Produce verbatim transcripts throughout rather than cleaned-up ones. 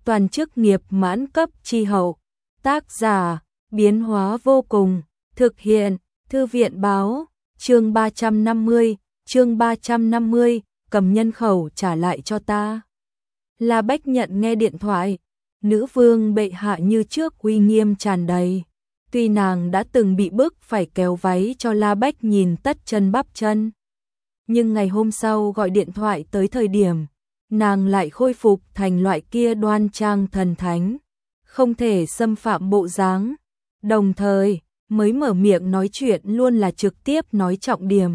toàn chức nghiệp mãn cấp chi hậu. Tác giả, biến hóa vô cùng, thực hiện, thư viện báo, chương ba trăm năm mươi, chương ba trăm năm mươi, cầm nhân khẩu trả lại cho ta. La Bách nhận nghe điện thoại, nữ vương bệ hạ như trước uy nghiêm tràn đầy. Tuy nàng đã từng bị bức phải kéo váy cho La Bách nhìn tất chân bắp chân, nhưng ngày hôm sau gọi điện thoại tới thời điểm, nàng lại khôi phục thành loại kia đoan trang thần thánh, không thể xâm phạm bộ dáng, đồng thời mới mở miệng nói chuyện luôn là trực tiếp nói trọng điểm.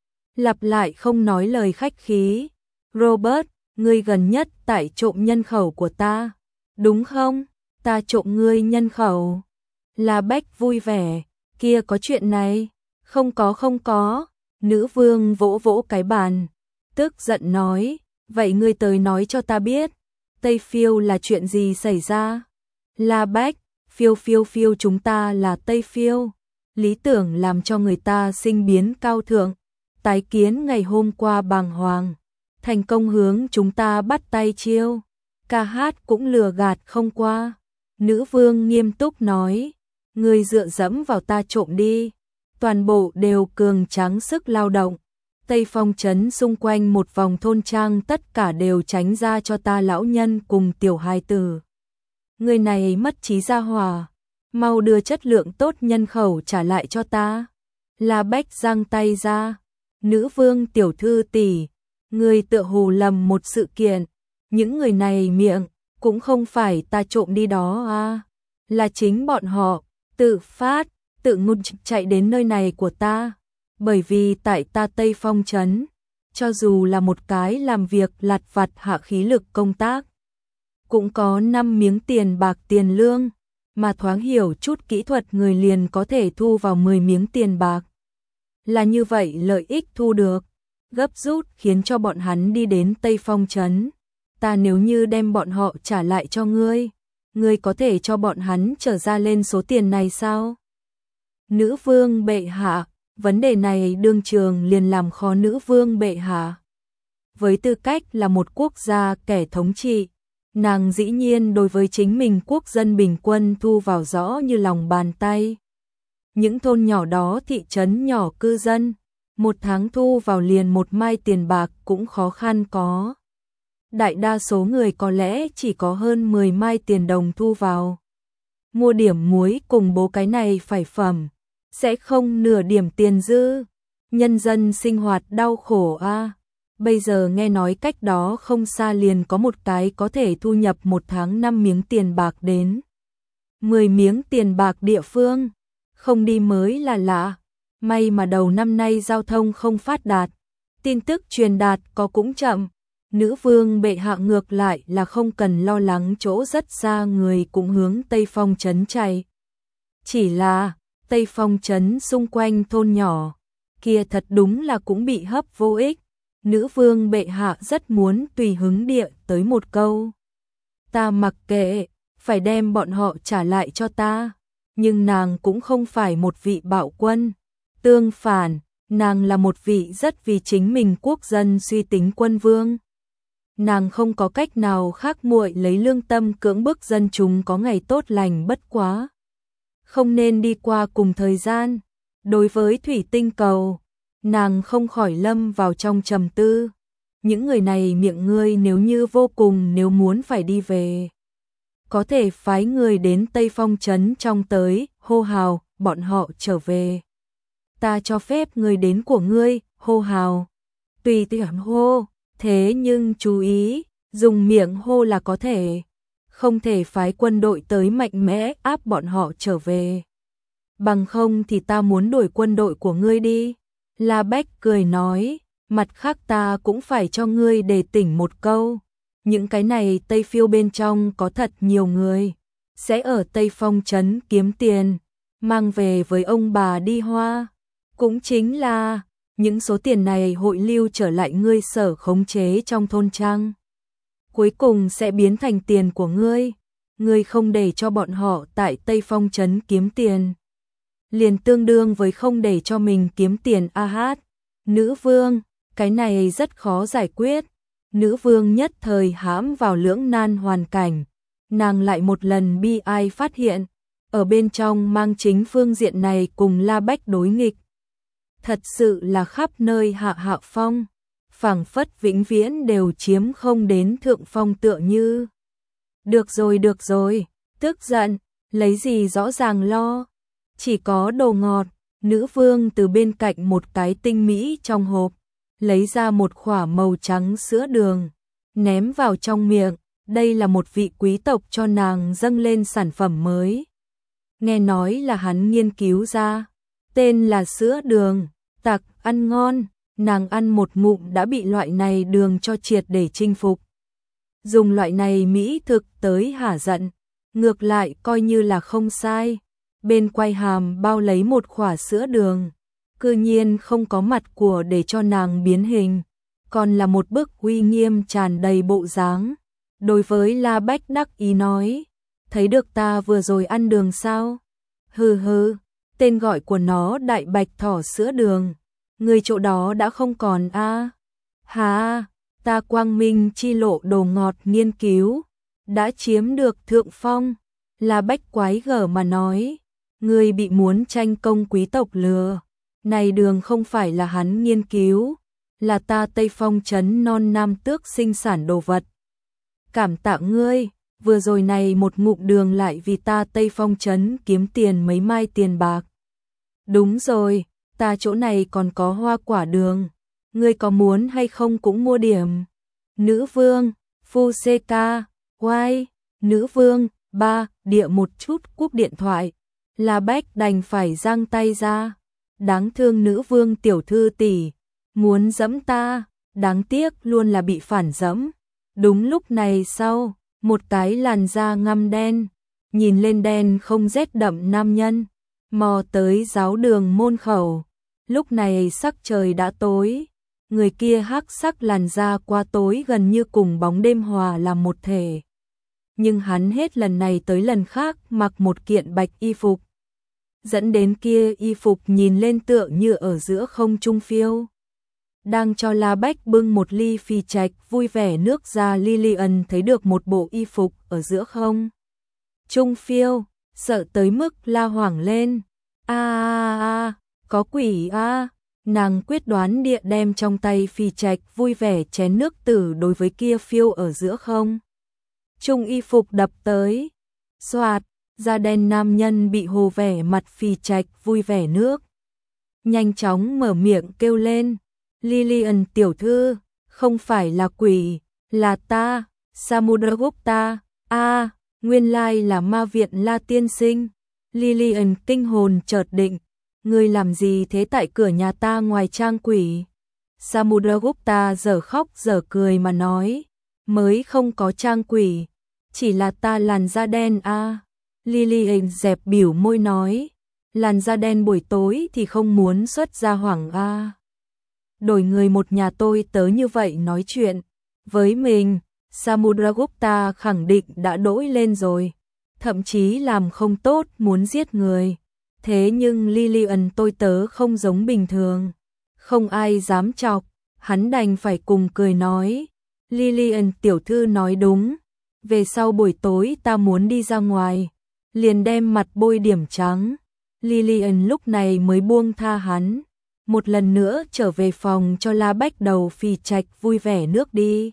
Lặp lại không nói lời khách khí. Robert, ngươi gần nhất tại trộm nhân khẩu của ta, đúng không? Ta trộm ngươi nhân khẩu. La Bách vui vẻ, kia có chuyện này? Không có không có. Nữ vương vỗ vỗ cái bàn, tức giận nói, vậy ngươi tới nói cho ta biết, Tây Phiêu là chuyện gì xảy ra? La Bách, phiêu phiêu phiêu chúng ta là Tây Phiêu, lý tưởng làm cho người ta sinh biến cao thượng, tái kiến ngày hôm qua bàng hoàng, thành công hướng chúng ta bắt tay chiêu, ca hát cũng lừa gạt không qua. Nữ vương nghiêm túc nói, ngươi dựa dẫm vào ta trộm đi, toàn bộ đều cường tráng sức lao động. Tây Phong trấn xung quanh một vòng thôn trang tất cả đều tránh ra cho ta lão nhân cùng tiểu hài tử. Người này mất trí gia hỏa, mau đưa chất lượng tốt nhân khẩu trả lại cho ta. La Bách giang tay ra, nữ vương tiểu thư tỷ, người tựa hồ lầm một sự kiện, những người này miệng, cũng không phải ta trộm đi đó à, là chính bọn họ, tự phát, tự ngụt chạy đến nơi này của ta. Bởi vì tại ta Tây Phong trấn, cho dù là một cái làm việc lặt vặt hạ khí lực công tác, cũng có năm miếng tiền bạc tiền lương, mà thoáng hiểu chút kỹ thuật người liền có thể thu vào mười miếng tiền bạc. Là như vậy lợi ích thu được, gấp rút khiến cho bọn hắn đi đến Tây Phong trấn. Ta nếu như đem bọn họ trả lại cho ngươi, ngươi có thể cho bọn hắn trở ra lên số tiền này sao? Nữ vương bệ hạ, vấn đề này đương trường liền làm khó nữ vương bệ hạ. Với tư cách là một quốc gia kẻ thống trị, nàng dĩ nhiên đối với chính mình quốc dân bình quân thu vào rõ như lòng bàn tay. Những thôn nhỏ đó thị trấn nhỏ cư dân, một tháng thu vào liền một mai tiền bạc cũng khó khăn có. Đại đa số người có lẽ chỉ có hơn mười mai tiền đồng thu vào. Mua điểm muối cùng bố cái này phải phẩm, sẽ không nửa điểm tiền dư. Nhân dân sinh hoạt đau khổ a. À. Bây giờ nghe nói cách đó không xa liền có một cái có thể thu nhập một tháng năm miếng tiền bạc đến mười miếng tiền bạc địa phương, không đi mới là lạ. May mà đầu năm nay giao thông không phát đạt, tin tức truyền đạt có cũng chậm. Nữ vương bệ hạ ngược lại là không cần lo lắng chỗ rất xa người cũng hướng Tây Phong trấn chạy. Chỉ là Tây Phong trấn xung quanh thôn nhỏ kia thật đúng là cũng bị hấp vô ích. Nữ vương bệ hạ rất muốn tùy hứng địa tới một câu, ta mặc kệ, phải đem bọn họ trả lại cho ta. Nhưng nàng cũng không phải một vị bạo quân, tương phản, nàng là một vị rất vì chính mình quốc dân suy tính quân vương. Nàng không có cách nào khác muội lấy lương tâm cưỡng bức dân chúng có ngày tốt lành bất quá. Không nên đi qua cùng thời gian. Đối với thủy tinh cầu, nàng không khỏi lâm vào trong trầm tư. Những người này miệng ngươi nếu như vô cùng nếu muốn phải đi về, có thể phái người đến Tây Phong trấn trong tới, hô hào, bọn họ trở về. Ta cho phép người đến của ngươi, hô hào. Tùy tiện hô, thế nhưng chú ý, dùng miệng hô là có thể. Không thể phái quân đội tới mạnh mẽ áp bọn họ trở về. Bằng không thì ta muốn đuổi quân đội của ngươi đi. La Bách cười nói, mặt khác ta cũng phải cho ngươi đề tỉnh một câu. Những cái này Tây Phiêu bên trong có thật nhiều người, sẽ ở Tây Phong trấn kiếm tiền, mang về với ông bà đi hoa. Cũng chính là, những số tiền này hội lưu trở lại ngươi sở khống chế trong thôn trang. Cuối cùng sẽ biến thành tiền của ngươi. Ngươi không để cho bọn họ tại Tây Phong trấn kiếm tiền, liền tương đương với không để cho mình kiếm tiền a hát. Nữ vương, cái này rất khó giải quyết. Nữ vương nhất thời hãm vào lưỡng nan hoàn cảnh, nàng lại một lần bi ai phát hiện, ở bên trong mang chính phương diện này cùng La Bách đối nghịch. Thật sự là khắp nơi hạ hạ phong, phảng phất vĩnh viễn đều chiếm không đến thượng phong tựa như. Được rồi được rồi, tức giận, lấy gì rõ ràng lo, chỉ có đồ ngọt. Nữ vương từ bên cạnh một cái tinh mỹ trong hộp, lấy ra một khỏa màu trắng sữa đường, ném vào trong miệng, đây là một vị quý tộc cho nàng dâng lên sản phẩm mới. Nghe nói là hắn nghiên cứu ra, tên là sữa đường, tặc, ăn ngon, nàng ăn một ngụm đã bị loại này đường cho triệt để chinh phục. Dùng loại này mỹ thực tới hả giận, ngược lại coi như là không sai. Bên quai hàm bao lấy một khỏa sữa đường, cư nhiên không có mặt của để cho nàng biến hình, còn là một bức uy nghiêm tràn đầy bộ dáng. Đối với La Bách đắc ý nói, thấy được ta vừa rồi ăn đường sao? Hừ hừ, tên gọi của nó đại bạch thỏ sữa đường, người chỗ đó đã không còn a. À. Hà, ta quang minh chi lộ đồ ngọt nghiên cứu, đã chiếm được thượng phong. La Bách quái gở mà nói, người bị muốn tranh công quý tộc lừa, này đường không phải là hắn nghiên cứu, là ta Tây Phong trấn non nam tước sinh sản đồ vật. Cảm tạ ngươi, vừa rồi này một ngụm đường lại vì ta Tây Phong trấn kiếm tiền mấy mai tiền bạc. Đúng rồi, ta chỗ này còn có hoa quả đường, ngươi có muốn hay không cũng mua điểm. Nữ vương, phu xê ca, oai, nữ vương, ba, địa một chút cúp điện thoại. La Bách đành phải giang tay ra, đáng thương nữ vương tiểu thư tỷ, muốn dẫm ta, đáng tiếc luôn là bị phản dẫm. Đúng lúc này sau, một cái làn da ngăm đen, nhìn lên đen không rét đậm nam nhân, mò tới giáo đường môn khẩu. Lúc này sắc trời đã tối, người kia hắc sắc làn da qua tối gần như cùng bóng đêm hòa làm một thể. Nhưng hắn hết lần này tới lần khác mặc một kiện bạch y phục, dẫn đến kia y phục nhìn lên tựa như ở giữa không trung phiêu. Đang cho La Bách bưng một ly phi trạch vui vẻ nước ra, Lillian thấy được một bộ y phục ở giữa không trung phiêu, sợ tới mức la hoảng lên. A a a, có quỷ a. Nàng quyết đoán địa đem trong tay phi trạch vui vẻ chén nước tử đối với kia phiêu ở giữa không trung y phục đập tới. Xoạt, da đen nam nhân bị hồ vẻ mặt phi trạch vui vẻ nước, nhanh chóng mở miệng kêu lên, Lillian tiểu thư, không phải là quỷ, là ta, Samudragupta. A, à, nguyên lai là ma viện La tiên sinh. Lillian kinh hồn chợt định, ngươi làm gì thế tại cửa nhà ta ngoài trang quỷ? Samudragupta dở khóc dở cười mà nói, mới không có trang quỷ, chỉ là ta làn da đen a. À. Lillian dẹp biểu môi nói, làn da đen buổi tối thì không muốn xuất ra hoảng a. À. Đổi người một nhà tôi tớ như vậy nói chuyện với mình, Samudragupta khẳng định đã đỗi lên rồi, thậm chí làm không tốt muốn giết người. Thế nhưng Lillian tôi tớ không giống bình thường, không ai dám chọc, hắn đành phải cùng cười nói, Lillian tiểu thư nói đúng, về sau buổi tối ta muốn đi ra ngoài, liền đem mặt bôi điểm trắng. Lillian lúc này mới buông tha hắn, một lần nữa trở về phòng cho La Bách đầu phi trạch vui vẻ nước đi.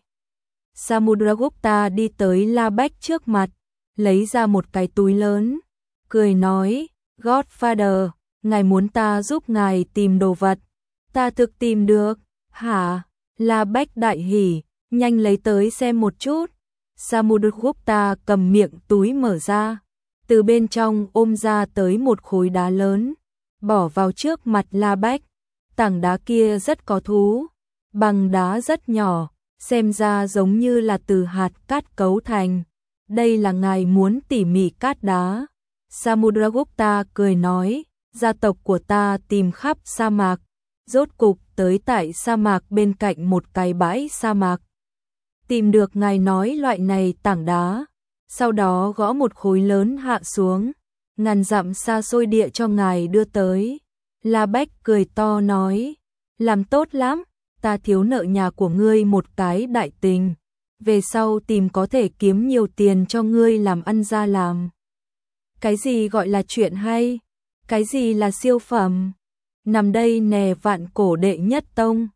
Samudragupta đi tới La Bách trước mặt, lấy ra một cái túi lớn, cười nói, Godfather, ngài muốn ta giúp ngài tìm đồ vật, ta thực tìm được, hả? La Bách đại hỉ, nhanh lấy tới xem một chút. Samudragupta cầm miệng túi mở ra, từ bên trong ôm ra tới một khối đá lớn, bỏ vào trước mặt La Bách. Tảng đá kia rất có thú, bằng đá rất nhỏ, xem ra giống như là từ hạt cát cấu thành. Đây là ngài muốn tỉ mỉ cát đá. Samudragupta cười nói, gia tộc của ta tìm khắp sa mạc, rốt cục tới tại sa mạc bên cạnh một cái bãi sa mạc. Tìm được ngài nói loại này tảng đá, sau đó gõ một khối lớn hạ xuống, ngàn dặm xa xôi địa cho ngài đưa tới. La Bách cười to nói, làm tốt lắm, ta thiếu nợ nhà của ngươi một cái đại tình, về sau tìm có thể kiếm nhiều tiền cho ngươi làm ăn ra làm. Cái gì gọi là chuyện hay? Cái gì là siêu phẩm? Nằm đây nè vạn cổ đệ nhất tông.